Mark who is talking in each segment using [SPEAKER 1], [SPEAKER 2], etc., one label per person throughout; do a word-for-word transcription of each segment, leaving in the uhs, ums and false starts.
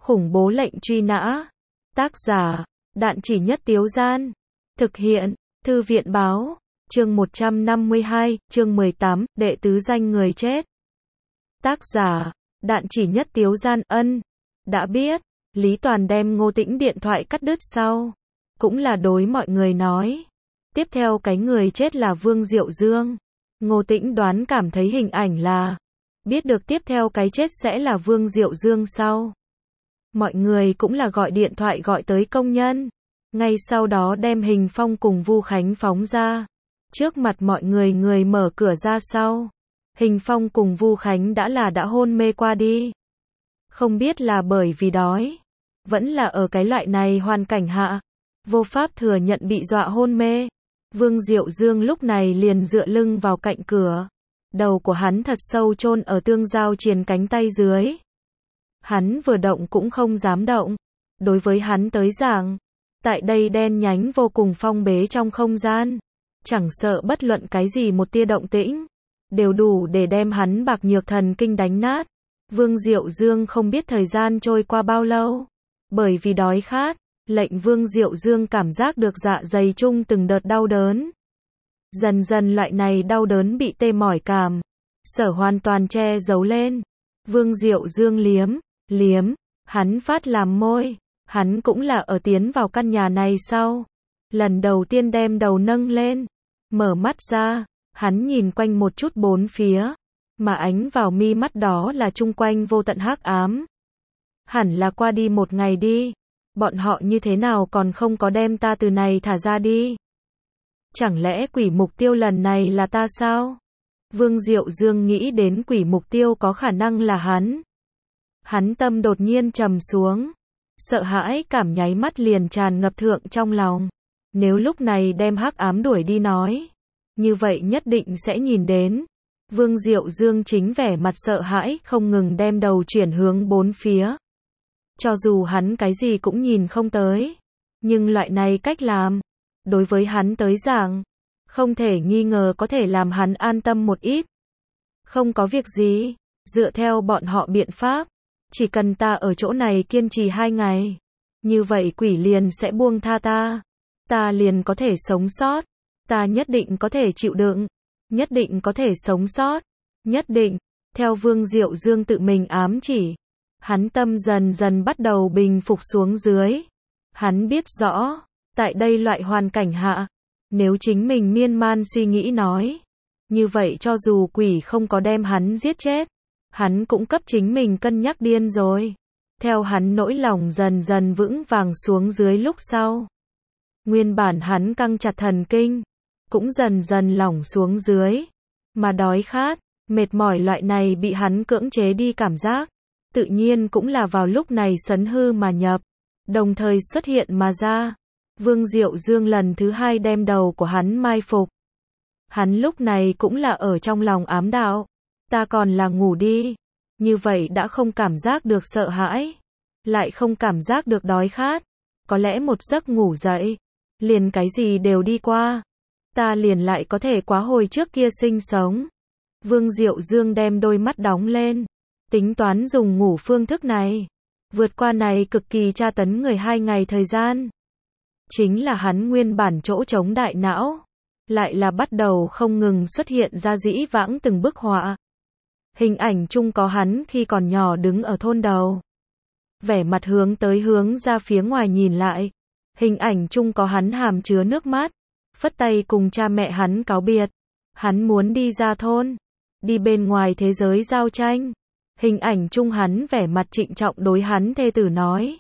[SPEAKER 1] Khủng bố lệnh truy nã. Tác giả, Đạn Chỉ Nhất Tiếu Gian. Thực hiện, Thư viện Báo. Chương một trăm năm mươi hai, chương mười tám, đệ tứ danh người chết. Tác giả, Đạn Chỉ Nhất Tiếu Gian. Ân, đã biết. Lý Toàn đem Ngô Tĩnh điện thoại cắt đứt sau, cũng là đối mọi người nói. Tiếp theo cái người chết là Vương Diệu Dương. Ngô Tĩnh đoán cảm thấy hình ảnh là, biết được tiếp theo cái chết sẽ là Vương Diệu Dương sau. Mọi người cũng là gọi điện thoại gọi tới công nhân. Ngay sau đó đem Hình Phong cùng Vu Khánh phóng ra. Trước mặt mọi người người mở cửa ra sau. Hình Phong cùng Vu Khánh đã là đã hôn mê qua đi. Không biết là bởi vì đói, vẫn là ở cái loại này hoàn cảnh hạ, vô pháp thừa nhận bị dọa hôn mê. Vương Diệu Dương lúc này liền dựa lưng vào cạnh cửa. Đầu của hắn thật sâu chôn ở tương giao triền cánh tay dưới. Hắn vừa động cũng không dám động. Đối với hắn tới giảng, tại đây đen nhánh vô cùng phong bế trong không gian, chẳng sợ bất luận cái gì một tia động tĩnh, đều đủ để đem hắn bạc nhược thần kinh đánh nát. Vương Diệu Dương không biết thời gian trôi qua bao lâu. Bởi vì đói khát, lệnh Vương Diệu Dương cảm giác được dạ dày chung từng đợt đau đớn. Dần dần loại này đau đớn bị tê mỏi cảm sở hoàn toàn che giấu lên. Vương Diệu Dương liếm, liếm, hắn phát làm môi. Hắn cũng là ở tiến vào căn nhà này sau, lần đầu tiên đem đầu nâng lên, mở mắt ra, hắn nhìn quanh một chút bốn phía, mà ánh vào mi mắt đó là chung quanh vô tận hắc ám. Hẳn là qua đi một ngày đi, bọn họ như thế nào còn không có đem ta từ này thả ra đi? Chẳng lẽ quỷ mục tiêu lần này là ta sao? Vương Diệu Dương nghĩ đến quỷ mục tiêu có khả năng là hắn. Hắn tâm đột nhiên trầm xuống. Sợ hãi cảm nháy mắt liền tràn ngập thượng trong lòng. Nếu lúc này đem hắc ám đuổi đi nói, như vậy nhất định sẽ nhìn đến. Vương Diệu Dương chính vẻ mặt sợ hãi không ngừng đem đầu chuyển hướng bốn phía. Cho dù hắn cái gì cũng nhìn không tới, nhưng loại này cách làm, đối với hắn tới giảng, không thể nghi ngờ có thể làm hắn an tâm một ít. Không có việc gì, dựa theo bọn họ biện pháp, chỉ cần ta ở chỗ này kiên trì hai ngày, như vậy quỷ liền sẽ buông tha ta. Ta liền có thể sống sót. Ta nhất định có thể chịu đựng. Nhất định có thể sống sót. Nhất định. Theo Vương Diệu Dương tự mình ám chỉ, hắn tâm dần dần bắt đầu bình phục xuống dưới. Hắn biết rõ, tại đây loại hoàn cảnh hạ, nếu chính mình miên man suy nghĩ nói, như vậy cho dù quỷ không có đem hắn giết chết, hắn cũng cấp chính mình cân nhắc điên rồi. Theo hắn nỗi lòng dần dần vững vàng xuống dưới lúc sau, nguyên bản hắn căng chặt thần kinh, cũng dần dần lỏng xuống dưới. Mà đói khát, mệt mỏi loại này bị hắn cưỡng chế đi cảm giác, tự nhiên cũng là vào lúc này sấn hư mà nhập, đồng thời xuất hiện mà ra. Vương Diệu Dương lần thứ hai đem đầu của hắn mai phục. Hắn lúc này cũng là ở trong lòng ám đạo. Ta còn là ngủ đi. Như vậy đã không cảm giác được sợ hãi, lại không cảm giác được đói khát. Có lẽ một giấc ngủ dậy, liền cái gì đều đi qua. Ta liền lại có thể quá hồi trước kia sinh sống. Vương Diệu Dương đem đôi mắt đóng lên, tính toán dùng ngủ phương thức này, vượt qua này cực kỳ tra tấn người hai ngày thời gian. Chính là hắn nguyên bản chỗ trống đại não, lại là bắt đầu không ngừng xuất hiện ra dĩ vãng từng bức họa. Hình ảnh chung có hắn khi còn nhỏ đứng ở thôn đầu, vẻ mặt hướng tới hướng ra phía ngoài nhìn lại. Hình ảnh chung có hắn hàm chứa nước mắt, phất tay cùng cha mẹ hắn cáo biệt. Hắn muốn đi ra thôn, đi bên ngoài thế giới giao tranh. Hình ảnh chung hắn vẻ mặt trịnh trọng đối hắn thê tử nói,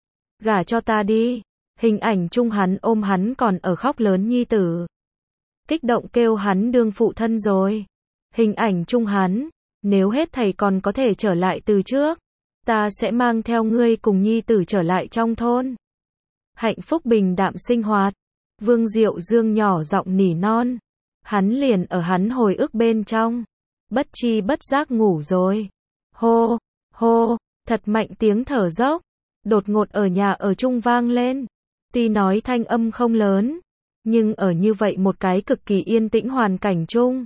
[SPEAKER 1] gả cho ta đi. Hình ảnh chung hắn ôm hắn còn ở khóc lớn nhi tử, kích động kêu hắn đương phụ thân rồi. Hình ảnh chung hắn, nếu hết thầy còn có thể trở lại từ trước, ta sẽ mang theo ngươi cùng nhi tử trở lại trong thôn, hạnh phúc bình đạm sinh hoạt. Vương Diệu Dương nhỏ giọng nỉ non, hắn liền ở hắn hồi ức bên trong, bất chi bất giác ngủ rồi. Hô, hô, thật mạnh tiếng thở dốc, đột ngột ở nhà ở chung vang lên. Tuy nói thanh âm không lớn, nhưng ở như vậy một cái cực kỳ yên tĩnh hoàn cảnh chung,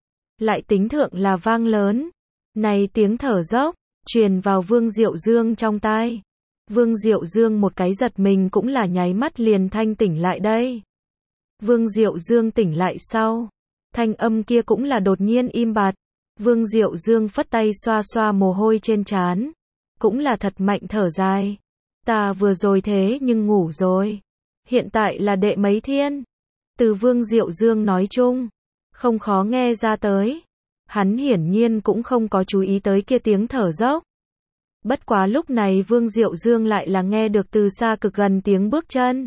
[SPEAKER 1] lại tính thượng là vang lớn. Này tiếng thở dốc, truyền vào Vương Diệu Dương trong tai, Vương Diệu Dương một cái giật mình cũng là nháy mắt liền thanh tỉnh lại đây. Vương Diệu Dương tỉnh lại sau, thanh âm kia cũng là đột nhiên im bặt. Vương Diệu Dương phất tay xoa xoa mồ hôi trên trán, cũng là thật mạnh thở dài. Ta vừa rồi thế nhưng ngủ rồi. Hiện tại là đệ mấy thiên. Từ Vương Diệu Dương nói chung, không khó nghe ra tới. Hắn hiển nhiên cũng không có chú ý tới kia tiếng thở dốc. Bất quá lúc này Vương Diệu Dương lại là nghe được từ xa cực gần tiếng bước chân.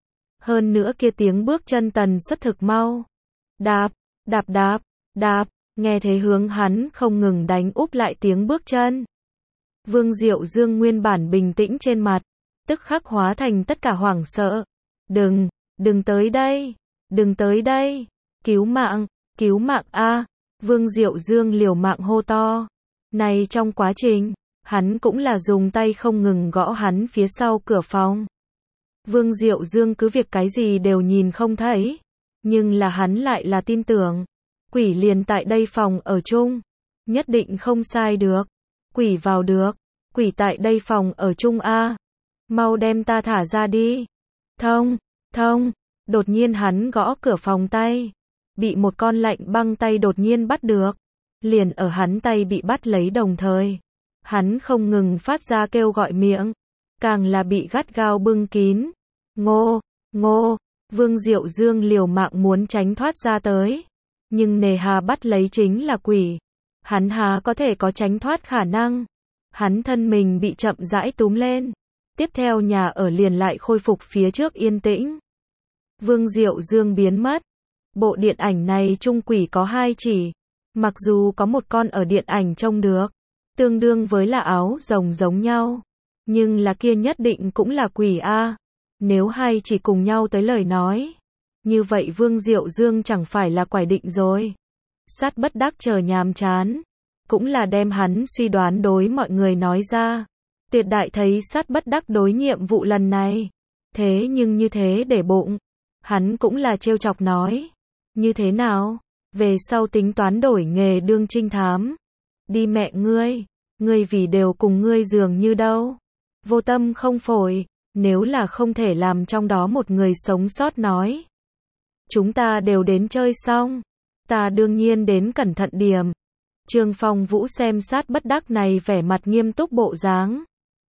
[SPEAKER 1] Hơn nữa kia tiếng bước chân tần suất thực mau. Đạp, đạp đạp, đạp, nghe thấy hướng hắn không ngừng đánh úp lại tiếng bước chân. Vương Diệu Dương nguyên bản bình tĩnh trên mặt, tức khắc hóa thành tất cả hoảng sợ. Đừng, đừng tới đây, đừng tới đây, cứu mạng, cứu mạng a! Vương Diệu Dương liều mạng hô to. Này trong quá trình, hắn cũng là dùng tay không ngừng gõ hắn phía sau cửa phòng. Vương Diệu Dương cứ việc cái gì đều nhìn không thấy, nhưng là hắn lại là tin tưởng. Quỷ liền tại đây phòng ở chung, nhất định không sai được. Quỷ vào được, quỷ tại đây phòng ở chung a. Mau đem ta thả ra đi. Thông, thông, đột nhiên hắn gõ cửa phòng tay, bị một con lạnh băng tay đột nhiên bắt được. Liền ở hắn tay bị bắt lấy đồng thời, hắn không ngừng phát ra kêu gọi miệng, càng là bị gắt gao bưng kín. Ngô, ngô, Vương Diệu Dương liều mạng muốn tránh thoát ra tới, nhưng nề hà bắt lấy chính là quỷ. Hắn hà có thể có tránh thoát khả năng. Hắn thân mình bị chậm rãi túm lên. Tiếp theo nhà ở liền lại khôi phục phía trước yên tĩnh. Vương Diệu Dương biến mất. Bộ điện ảnh này chung quỷ có hai chỉ. Mặc dù có một con ở điện ảnh trông được, tương đương với là áo rồng giống nhau, nhưng là kia nhất định cũng là quỷ a. Nếu hai chỉ cùng nhau tới lời nói, như vậy Vương Diệu Dương chẳng phải là quải định rồi. Sát bất đắc chờ nhàm chán, cũng là đem hắn suy đoán đối mọi người nói ra. Tuyệt đại thấy sát bất đắc đối nhiệm vụ lần này, thế nhưng như thế để bụng. Hắn cũng là trêu chọc nói, như thế nào, về sau tính toán đổi nghề đương trinh thám. Đi mẹ ngươi, ngươi vì đều cùng ngươi dường như đâu. Vô tâm không phổi, nếu là không thể làm trong đó một người sống sót nói. Chúng ta đều đến chơi xong, ta đương nhiên đến cẩn thận điểm. Trương Phong Vũ xem sát bất đắc này vẻ mặt nghiêm túc bộ dáng.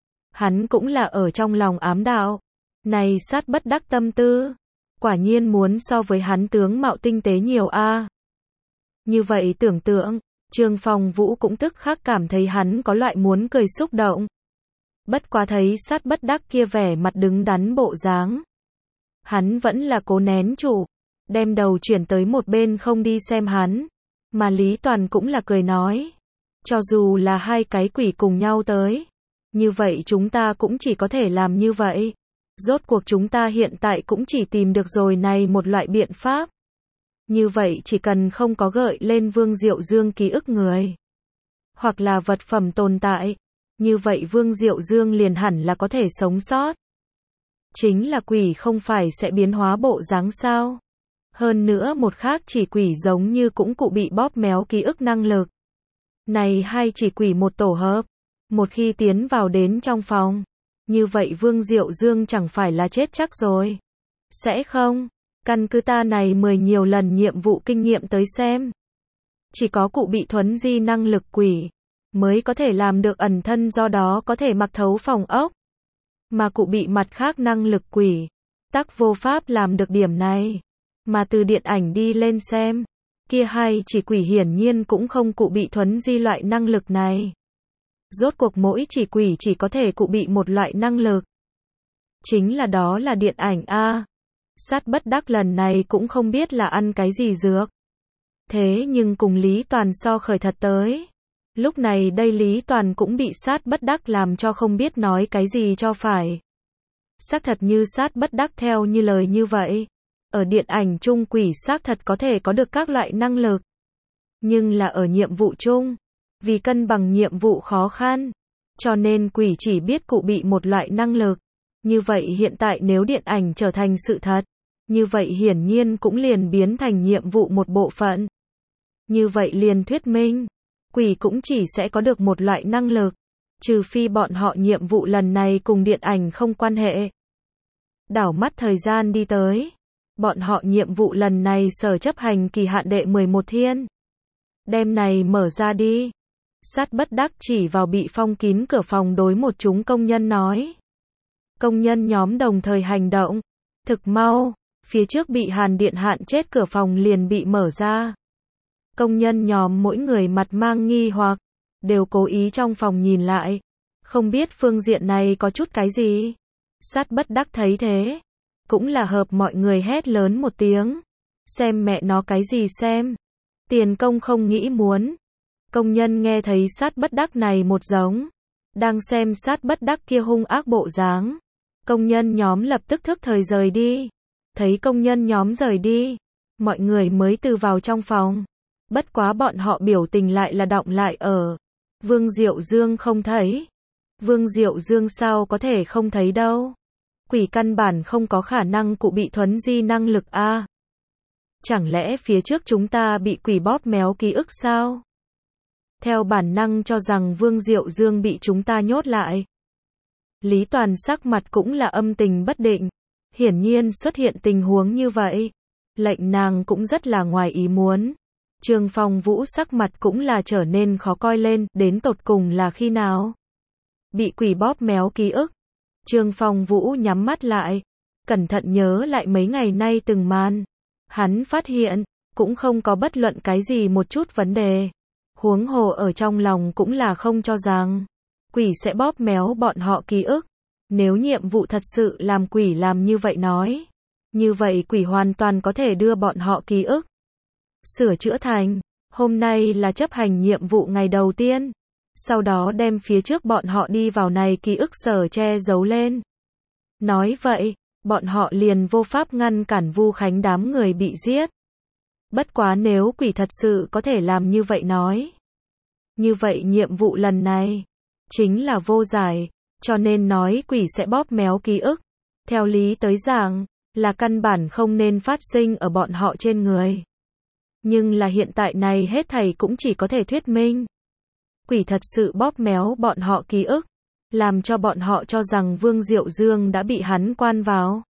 [SPEAKER 1] Hắn cũng là ở trong lòng ám đạo. Này sát bất đắc tâm tư, quả nhiên muốn so với hắn tướng mạo tinh tế nhiều a. Như vậy tưởng tượng, Trương Phong Vũ cũng tức khắc cảm thấy hắn có loại muốn cười xúc động. Bất quá thấy sát bất đắc kia vẻ mặt đứng đắn bộ dáng, hắn vẫn là cố nén trụ, đem đầu chuyển tới một bên không đi xem hắn. Mà Lý Toàn cũng là cười nói, cho dù là hai cái quỷ cùng nhau tới, như vậy chúng ta cũng chỉ có thể làm như vậy. Rốt cuộc chúng ta hiện tại cũng chỉ tìm được rồi này một loại biện pháp. Như vậy chỉ cần không có gợi lên Vương Diệu Dương ký ức người, hoặc là vật phẩm tồn tại, như vậy Vương Diệu Dương liền hẳn là có thể sống sót. Chính là quỷ không phải sẽ biến hóa bộ dáng sao? Hơn nữa một khác chỉ quỷ giống như cũng cụ bị bóp méo ký ức năng lực. Này hai chỉ quỷ một tổ hợp, một khi tiến vào đến trong phòng, như vậy Vương Diệu Dương chẳng phải là chết chắc rồi. Sẽ không, căn cứ ta này mười nhiều lần nhiệm vụ kinh nghiệm tới xem. Chỉ có cụ bị thuấn di năng lực quỷ, mới có thể làm được ẩn thân, do đó có thể mặc thấu phòng ốc. Mà cụ bị mặt khác năng lực quỷ, tắc vô pháp làm được điểm này. Mà từ điện ảnh đi lên xem, kia hai chỉ quỷ hiển nhiên cũng không cụ bị thuấn di loại năng lực này. Rốt cuộc mỗi chỉ quỷ chỉ có thể cụ bị một loại năng lực. Chính là đó là điện ảnh a. Sát bất đắc lần này cũng không biết là ăn cái gì dược. Thế nhưng cùng Lý Toàn so khởi thật tới. Lúc này đây Lý Toàn cũng bị sát bất đắc làm cho không biết nói cái gì cho phải. Xác thật như sát bất đắc theo như lời như vậy. Ở điện ảnh chung quỷ xác thật có thể có được các loại năng lực. Nhưng là ở nhiệm vụ chung, vì cân bằng nhiệm vụ khó khăn, cho nên quỷ chỉ biết cụ bị một loại năng lực. Như vậy hiện tại nếu điện ảnh trở thành sự thật, như vậy hiển nhiên cũng liền biến thành nhiệm vụ một bộ phận. Như vậy liền thuyết minh, quỷ cũng chỉ sẽ có được một loại năng lực. Trừ phi bọn họ nhiệm vụ lần này cùng điện ảnh không quan hệ. Đảo mắt thời gian đi tới. Bọn họ nhiệm vụ lần này sở chấp hành kỳ hạn đệ mười một thiên. Đêm này mở ra đi. Sát bất đắc chỉ vào bị phong kín cửa phòng đối một chúng công nhân nói. Công nhân nhóm đồng thời hành động. Thực mau, phía trước bị Hàn Điện hạn chết cửa phòng liền bị mở ra. Công nhân nhóm mỗi người mặt mang nghi hoặc, đều cố ý trong phòng nhìn lại. Không biết phương diện này có chút cái gì. Sát bất đắc thấy thế. Cũng là hợp mọi người hét lớn một tiếng. Xem mẹ nó cái gì xem. Tiền công không nghĩ muốn. Công nhân nghe thấy sát bất đắc này một giống. Đang xem sát bất đắc kia hung ác bộ dáng. Công nhân nhóm lập tức thức thời rời đi. Thấy công nhân nhóm rời đi. Mọi người mới từ vào trong phòng. Bất quá bọn họ biểu tình lại là đọng lại ở. Vương Diệu Dương không thấy. Vương Diệu Dương sao có thể không thấy đâu. Quỷ căn bản không có khả năng cụ bị thuấn di năng lực a. Chẳng lẽ phía trước chúng ta bị quỷ bóp méo ký ức sao? Theo bản năng cho rằng Vương Diệu Dương bị chúng ta nhốt lại. Lý Toàn sắc mặt cũng là âm tình bất định. Hiển nhiên xuất hiện tình huống như vậy. Lệnh nàng cũng rất là ngoài ý muốn. Trương Phong Vũ sắc mặt cũng là trở nên khó coi lên, đến tột cùng là khi nào? Bị quỷ bóp méo ký ức. Trương Phong Vũ nhắm mắt lại, cẩn thận nhớ lại mấy ngày nay từng màn. Hắn phát hiện, cũng không có bất luận cái gì một chút vấn đề. Huống hồ ở trong lòng cũng là không cho rằng quỷ sẽ bóp méo bọn họ ký ức. Nếu nhiệm vụ thật sự làm quỷ làm như vậy nói, như vậy quỷ hoàn toàn có thể đưa bọn họ ký ức sửa chữa thành. Hôm nay là chấp hành nhiệm vụ ngày đầu tiên. Sau đó đem phía trước bọn họ đi vào này ký ức sở che giấu lên. Nói vậy, bọn họ liền vô pháp ngăn cản Vu Khánh đám người bị giết. Bất quá nếu quỷ thật sự có thể làm như vậy nói. Như vậy nhiệm vụ lần này, chính là vô giải, cho nên nói quỷ sẽ bóp méo ký ức. Theo lý tới giảng, là căn bản không nên phát sinh ở bọn họ trên người. Nhưng là hiện tại này hết thảy cũng chỉ có thể thuyết minh. Quỷ thật sự bóp méo bọn họ ký ức, làm cho bọn họ cho rằng Vương Diệu Dương đã bị hắn quan vào.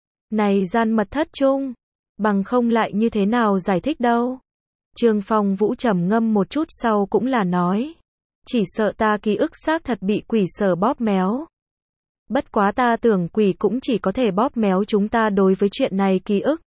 [SPEAKER 1] Này gian mật thất chung, bằng không lại như thế nào giải thích đâu. Trương Phong Vũ trầm ngâm một chút sau cũng là nói. Chỉ sợ ta ký ức xác thật bị quỷ sở bóp méo. Bất quá ta tưởng quỷ cũng chỉ có thể bóp méo chúng ta đối với chuyện này ký ức.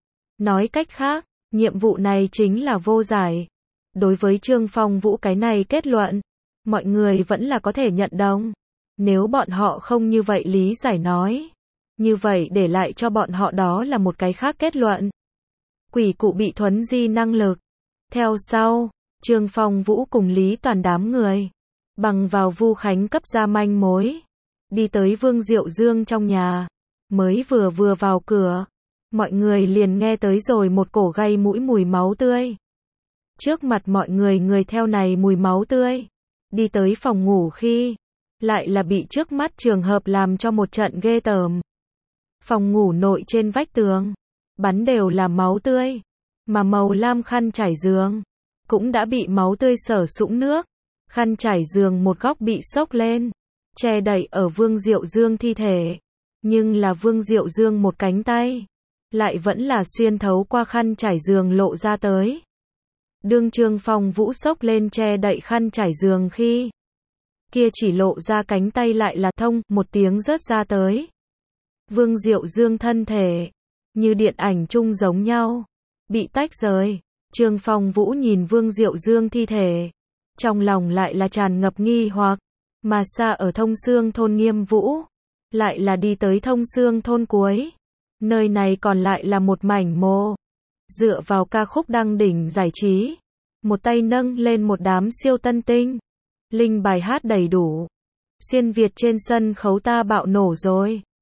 [SPEAKER 1] Nói cách khác, nhiệm vụ này chính là vô giải. Đối với Trương Phong Vũ cái này kết luận, mọi người vẫn là có thể nhận đồng. Nếu bọn họ không như vậy lý giải nói, như vậy để lại cho bọn họ đó là một cái khác kết luận. Quỷ cụ bị thuấn di năng lực. Theo sau, Trương Phong Vũ cùng Lý Toàn đám người, bằng vào Vu Khánh cấp ra manh mối, đi tới Vương Diệu Dương trong nhà. Mới vừa vừa vào cửa, mọi người liền nghe tới rồi một cổ gây mũi mùi máu tươi. Trước mặt mọi người người theo này mùi máu tươi, đi tới phòng ngủ khi, lại là bị trước mắt trường hợp làm cho một trận ghê tởm. Phòng ngủ nội trên vách tường, bắn đều là máu tươi, mà màu lam khăn trải giường, cũng đã bị máu tươi sở sũng nước. Khăn trải giường một góc bị xốc lên, che đậy ở Vương Diệu Dương thi thể. Nhưng là Vương Diệu Dương một cánh tay, lại vẫn là xuyên thấu qua khăn trải giường lộ ra tới. Đương Trương Phong Vũ xốc lên che đậy khăn trải giường khi, kia chỉ lộ ra cánh tay lại là thông, một tiếng rớt ra tới. Vương Diệu Dương thân thể, như điện ảnh chung giống nhau, bị tách rời. Trương Phong Vũ nhìn Vương Diệu Dương thi thể, trong lòng lại là tràn ngập nghi hoặc, mà xa ở Thông Xương thôn Nghiêm Vũ, lại là đi tới Thông Xương thôn cuối. Nơi này còn lại là một mảnh mồ. Dựa vào ca khúc đăng đỉnh giải trí, một tay nâng lên một đám siêu tân tinh, linh bài hát đầy đủ. Xuyên Việt trên sân khấu ta bạo nổ rồi.